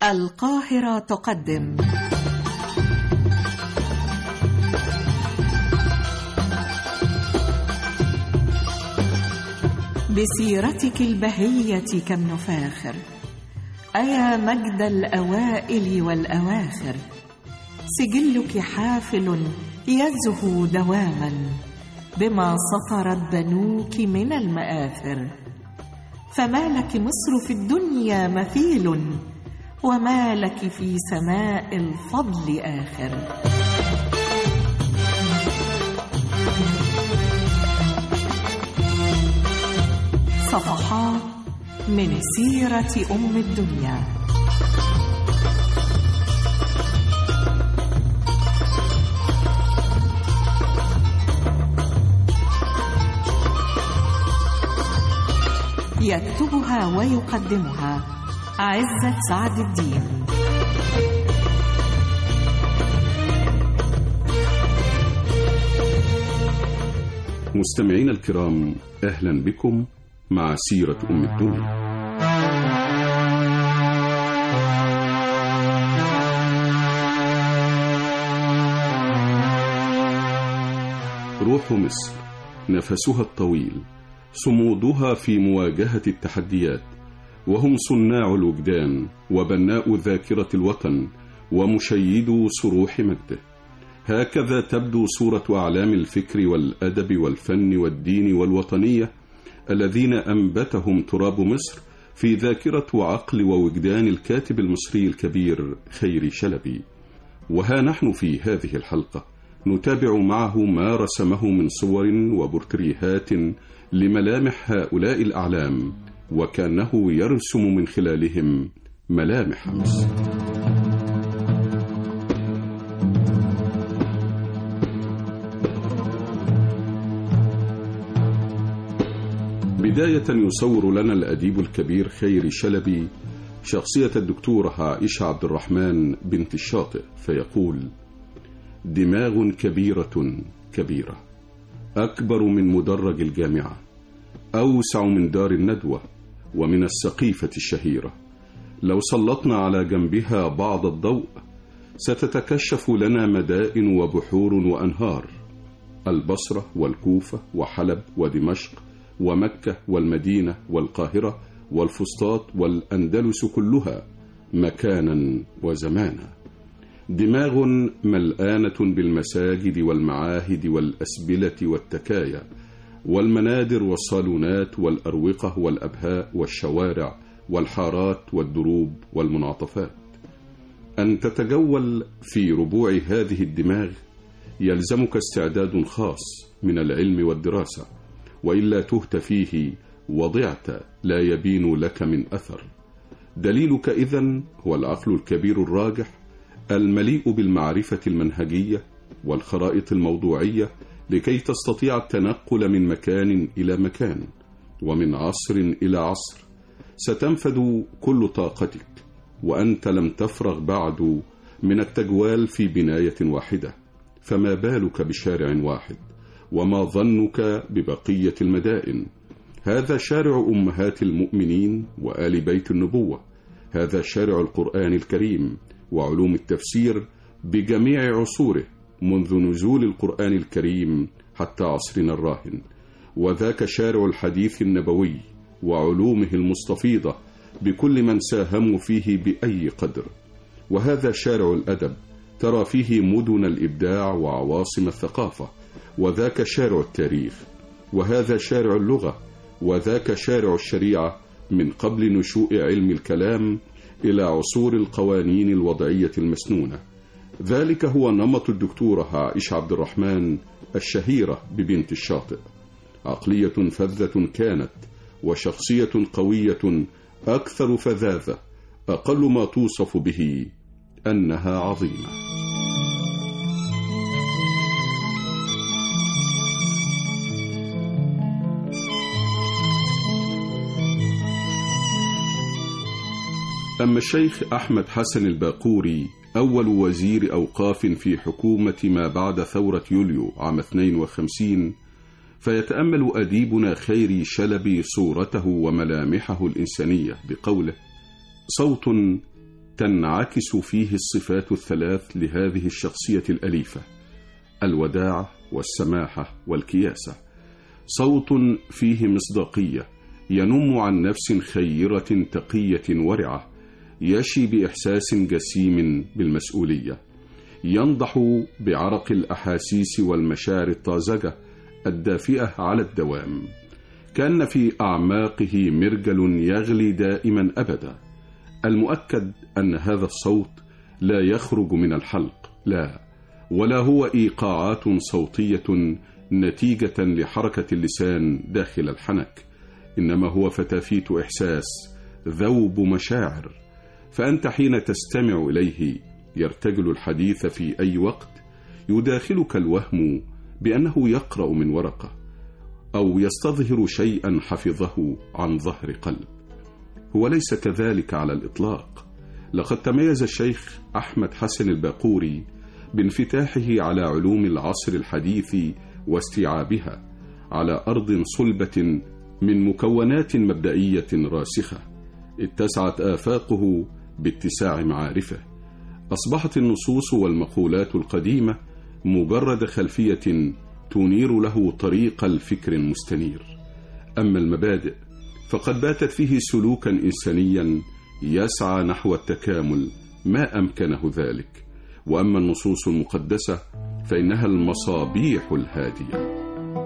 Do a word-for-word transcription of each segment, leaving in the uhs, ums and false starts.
القاهرة تقدم بسيرتك البهية كم نفاخر، أيا مجد الأوائل والأواخر، سجلك حافل يزهو دواما بما سطرت بنوك من المآثر، فما لك مصر في الدنيا مثيل، وما لك في سماء الفضل آخر. صفحات من سيرة أم الدنيا. يكتبها ويقدمها عزت سعد الدين. مستمعين الكرام، أهلا بكم مع سيرة أم الدنيا. روح مصر، نفسها الطويل، صمودها في مواجهة التحديات، وهم صناع الوجدان وبناء ذاكرة الوطن ومشيدو صروح مجده. هكذا تبدو صورة أعلام الفكر والأدب والفن والدين والوطنية الذين أنبتهم تراب مصر في ذاكرة وعقل ووجدان الكاتب المصري الكبير خيري شلبي. وها نحن في هذه الحلقة نتابع معه ما رسمه من صور وبورتريهات لملامح هؤلاء الأعلام، وكأنه يرسم من خلالهم ملامح مصر. بداية يصور لنا الأديب الكبير خيري شلبي شخصية الدكتورة عائشة عبد الرحمن بنت الشاطئ، فيقول: دماغ كبيرة كبيرة، أكبر من مدرج الجامعة، أوسع من دار الندوة ومن السقيفة الشهيرة. لو سلطنا على جنبها بعض الضوء ستتكشف لنا مدائن وبحور وأنهار: البصرة والكوفة وحلب ودمشق ومكة والمدينة والقاهرة والفسطاط والأندلس، كلها مكانا وزمانا. دماغ ملآنة بالمساجد والمعاهد والأسبلة والتكايا والمنادر والصالونات والأروقة والأبهاء والشوارع والحارات والدروب والمنعطفات. أن تتجول في ربوع هذه الدماغ يلزمك استعداد خاص من العلم والدراسة، وإلا تهت فيه وضعت لا يبين لك من أثر. دليلك إذن هو العقل الكبير الراجح المليء بالمعرفة المنهجية والخرائط الموضوعية، لكي تستطيع التنقل من مكان إلى مكان ومن عصر إلى عصر. ستنفذ كل طاقتك وأنت لم تفرغ بعد من التجوال في بناية واحدة، فما بالك بشارع واحد؟ وما ظنك ببقية المدائن؟ هذا شارع أمهات المؤمنين وآل بيت النبوة، هذا شارع القرآن الكريم وعلوم التفسير بجميع عصوره منذ نزول القرآن الكريم حتى عصرنا الراهن، وذاك شارع الحديث النبوي وعلومه المستفيضة بكل من ساهموا فيه بأي قدر. وهذا شارع الأدب، ترى فيه مدن الإبداع وعواصم الثقافة. وذاك شارع التاريخ، وهذا شارع اللغة، وذاك شارع الشريعة من قبل نشوء علم الكلام إلى عصور القوانين الوضعية المسنونة. ذلك هو نمط الدكتورة عائشة عبد الرحمن الشهيرة ببنت الشاطئ. عقلية فذة كانت، وشخصية قوية أكثر فذاذة، أقل ما توصف به أنها عظيمة. أما الشيخ أحمد حسن الباقوري، أول وزير أوقاف في حكومة ما بعد ثورة يوليو عام اثنين وخمسين، فيتأمل أديبنا خيري شلبي صورته وملامحه الإنسانية بقوله: صوت تنعكس فيه الصفات الثلاث لهذه الشخصية الأليفة: الوداعة والسماحة والكياسة. صوت فيه مصداقية، ينم عن نفس خيرة تقية ورعة، يشي بإحساس جسيم بالمسؤولية، ينضح بعرق الأحاسيس والمشاعر الطازجة الدافئة على الدوام، كأن في أعماقه مرجل يغلي دائما أبدا. المؤكد أن هذا الصوت لا يخرج من الحلق، لا، ولا هو إيقاعات صوتية نتيجة لحركة اللسان داخل الحنك، إنما هو فتافيت إحساس، ذوب مشاعر. فأنت حين تستمع إليه يرتجل الحديث في أي وقت، يداخلك الوهم بأنه يقرأ من ورقة أو يستظهر شيئا حفظه عن ظهر قلب. هو ليس كذلك على الإطلاق. لقد تميز الشيخ أحمد حسن الباقوري بانفتاحه على علوم العصر الحديث واستيعابها على أرض صلبة من مكونات مبدئية راسخة، اتسعت آفاقه باتساع معارفه. أصبحت النصوص والمقولات القديمة مجرد خلفية تنير له طريق الفكر المستنير، أما المبادئ فقد باتت فيه سلوكا إنسانيا يسعى نحو التكامل ما أمكنه ذلك. وأما النصوص المقدسة فإنها المصابيح الهادية.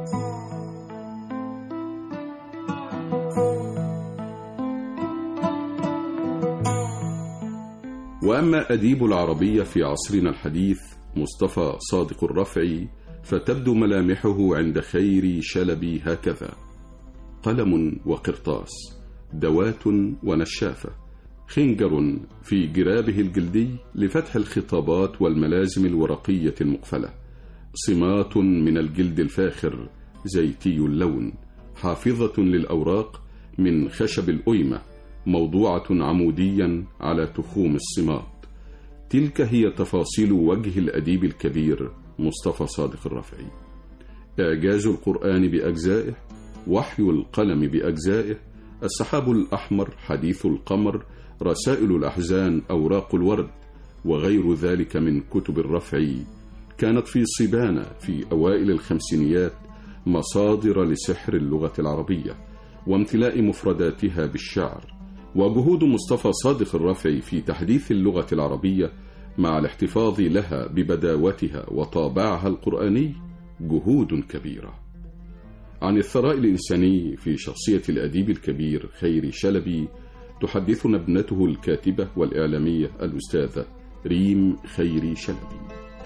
وأما أديب العربية في عصرنا الحديث مصطفى صادق الرفعي، فتبدو ملامحه عند خيري شلبي هكذا: قلم وقرطاس، دوات ونشافة، خنجر في جرابه الجلدي لفتح الخطابات والملازم الورقية المقفلة، صمات من الجلد الفاخر زيتي اللون، حافظة للأوراق من خشب الأيمة، موضوعة عموديا على تخوم الصمات. تلك هي تفاصيل وجه الأديب الكبير مصطفى صادق الرفعي: إعجاز القرآن بأجزائه، وحي القلم بأجزائه، السحاب الأحمر، حديث القمر، رسائل الأحزان، أوراق الورد، وغير ذلك من كتب الرفعي كانت في صبانة في أوائل الخمسينيات مصادر لسحر اللغة العربية وامتلاء مفرداتها بالشعر. وجهود مصطفى صادق الرفعي في تحديث اللغة العربية مع الاحتفاظ لها ببداوتها وطابعها القرآني جهود كبيرة. عن الثراء الإنساني في شخصية الأديب الكبير خيري شلبي تحدثنا ابنته الكاتبة والإعلامية الأستاذة ريم خيري شلبي.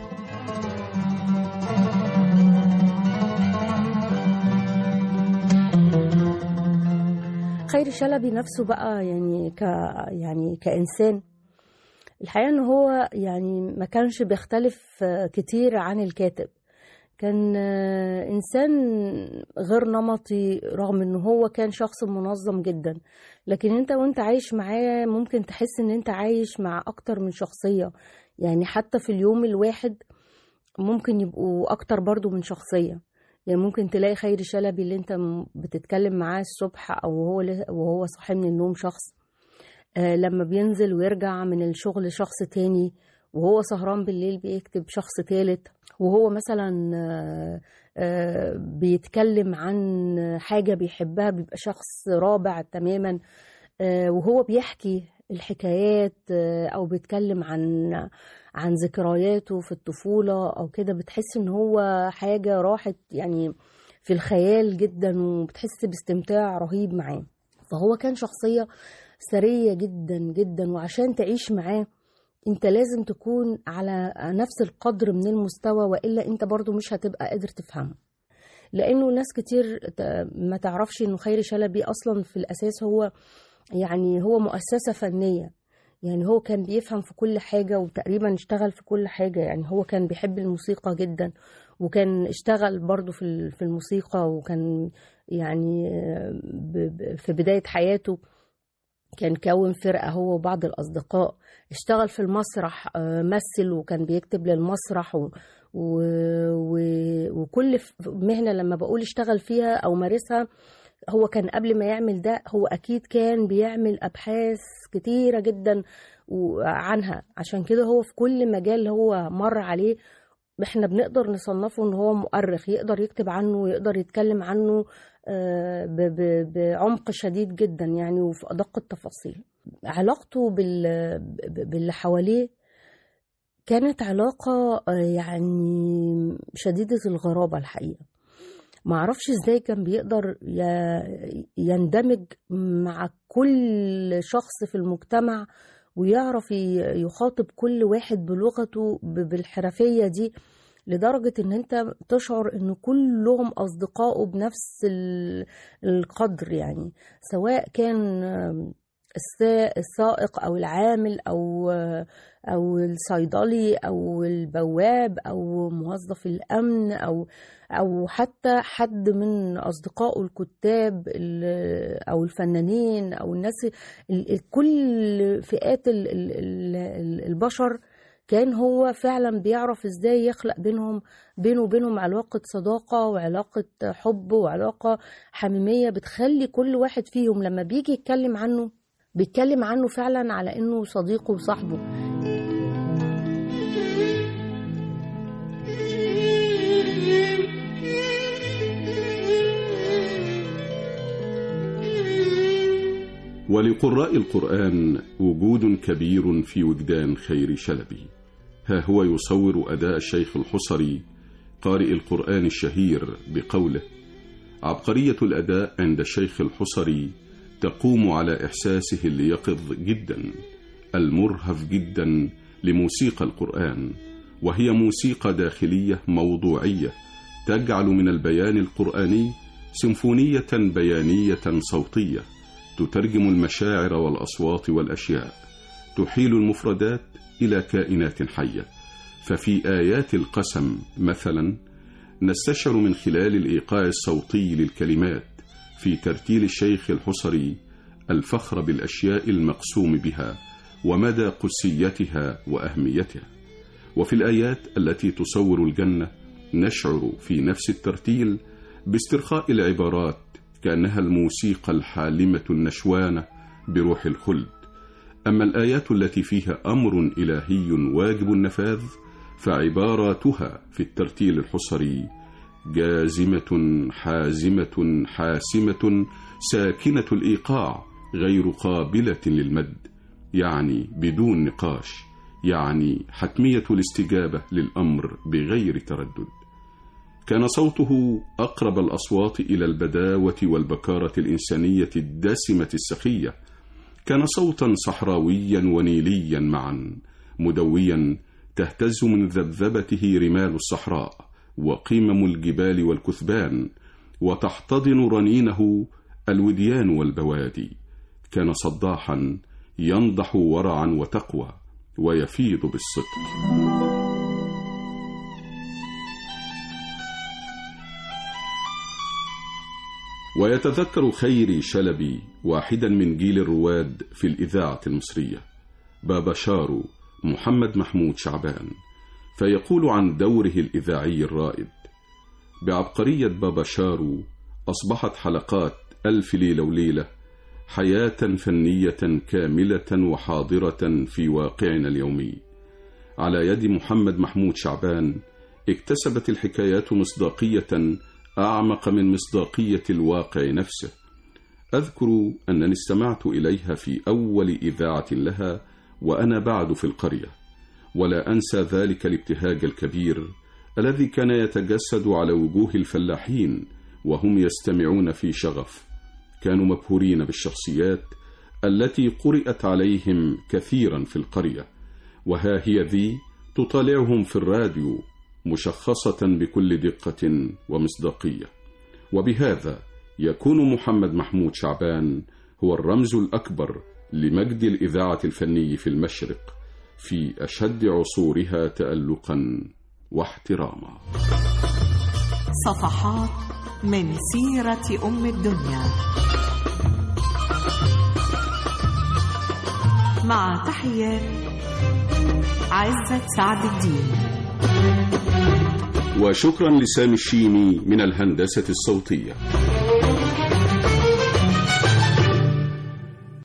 خيري شلبي نفسه بقى يعني ك يعني كإنسان، الحقيقة إن هو يعني ما كانش بيختلف كتير عن الكاتب. كان إنسان غير نمطي رغم إنه هو كان شخص منظم جدا، لكن أنت وأنت عايش معاه ممكن تحس إن أنت عايش مع أكتر من شخصية. يعني حتى في اليوم الواحد ممكن يبقوا أكتر برضو من شخصية. يعني ممكن تلاقي خيري شلبي اللي أنت بتتكلم معاه الصبح أو هو وهو صاحي من النوم شخص، آه لما بينزل ويرجع من الشغل شخص تاني، وهو سهران بالليل بيكتب شخص تالت، وهو مثلا آه آه بيتكلم عن حاجة بيحبها بيبقى شخص رابع تماما، آه وهو بيحكي الحكايات آه أو بيتكلم عن عن ذكرياته في الطفولة أو كده، بتحس إن هو حاجة راحت يعني في الخيال جدا، وبتحس باستمتاع رهيب معاه. فهو كان شخصية ثرية جدا جدا، وعشان تعيش معاه انت لازم تكون على نفس القدر من المستوى، وإلا انت برضو مش هتبقى قادر تفهمه. لأنه ناس كتير ما تعرفش إنه خيري شلبي أصلا في الأساس هو يعني هو مؤسسة فنية. يعني هو كان بيفهم في كل حاجة وتقريبا اشتغل في كل حاجة. يعني هو كان بيحب الموسيقى جدا، وكان اشتغل برضو في في الموسيقى، وكان يعني في بداية حياته كان كون فرقة هو وبعض الأصدقاء. اشتغل في المسرح، مثل وكان بيكتب للمسرح و... و... و... وكل مهنة لما بقول اشتغل فيها أو مارسها، هو كان قبل ما يعمل ده هو أكيد كان بيعمل أبحاث كتيرة جدا عنها. عشان كده هو في كل مجال هو مر عليه احنا بنقدر نصنفه ان هو مؤرخ، يقدر يكتب عنه، يقدر يتكلم عنه بعمق شديد جدا يعني وفي أدق التفاصيل. علاقته باللي حواليه كانت علاقة يعني شديدة الغرابة الحقيقة. ما اعرفش ازاي كان بيقدر يندمج مع كل شخص في المجتمع ويعرف يخاطب كل واحد بلغته بالحرفية دي، لدرجة ان انت تشعر ان كلهم اصدقائه بنفس القدر، يعني سواء كان السائق او العامل او او الصيدلي او البواب او موظف الامن او او حتى حد من اصدقائه الكتاب او الفنانين او الناس، كل فئات البشر كان هو فعلا بيعرف ازاي يخلق بينهم بينه وبينهم علاقة صداقة وعلاقة حب وعلاقة حميمية بتخلي كل واحد فيهم لما بيجي يتكلم عنه بيتكلم عنه فعلا على انه صديقه وصاحبه. ولقراء القرآن وجود كبير في وجدان خيري شلبي. ها هو يصور أداء الشيخ الحصري قارئ القرآن الشهير بقوله: عبقرية الأداء عند الشيخ الحصري تقوم على إحساسه اليقظ جدا المرهف جدا لموسيقى القرآن، وهي موسيقى داخلية موضوعية تجعل من البيان القرآني سيمفونية بيانية صوتية تترجم المشاعر والأصوات والأشياء، تحيل المفردات إلى كائنات حية. ففي آيات القسم مثلا نستشعر من خلال الإيقاع الصوتي للكلمات في ترتيل الشيخ الحصري الفخر بالأشياء المقسوم بها ومدى قدسيتها وأهميتها. وفي الآيات التي تصور الجنة نشعر في نفس الترتيل باسترخاء العبارات كأنها الموسيقى الحالمة النشوانة بروح الخلد. أما الآيات التي فيها أمر إلهي واجب النفاذ فعباراتها في الترتيل الحصري جازمة حازمة حاسمة ساكنة الإيقاع غير قابلة للمد، يعني بدون نقاش، يعني حتمية الاستجابة للأمر بغير تردد. كان صوته أقرب الأصوات إلى البداوة والبكارة الإنسانية الدسمة السخية. كان صوتا صحراويا ونيليا معا، مدويا تهتز من ذبذبته رمال الصحراء وقمم الجبال والكثبان، وتحتضن رنينه الوديان والبوادي. كان صداحا ينضح ورعا وتقوى ويفيض بالصدق. ويتذكر خيري شلبي واحدا من جيل الرواد في الإذاعة المصرية، بابا شارو محمد محمود شعبان، فيقول عن دوره الإذاعي الرائد: بعبقرية بابا شارو أصبحت حلقات ألف ليلة وليلة حياة فنية كاملة وحاضرة في واقعنا اليومي. على يد محمد محمود شعبان اكتسبت الحكايات مصداقية أعمق من مصداقية الواقع نفسه. أذكر أنني استمعت إليها في أول إذاعة لها وأنا بعد في القرية، ولا أنسى ذلك الابتهاج الكبير الذي كان يتجسد على وجوه الفلاحين وهم يستمعون في شغف. كانوا مبهورين بالشخصيات التي قرأت عليهم كثيرا في القرية، وها هي ذي تطالعهم في الراديو مشخصة بكل دقة ومصداقية. وبهذا يكون محمد محمود شعبان هو الرمز الأكبر لمجد الإذاعة الفني في المشرق في أشد عصورها تألقا واحتراما. صفحات من سيرة أم الدنيا، مع تحيات عزت سعد الدين. وشكرا لسامي الشيمي من الهندسة الصوتية.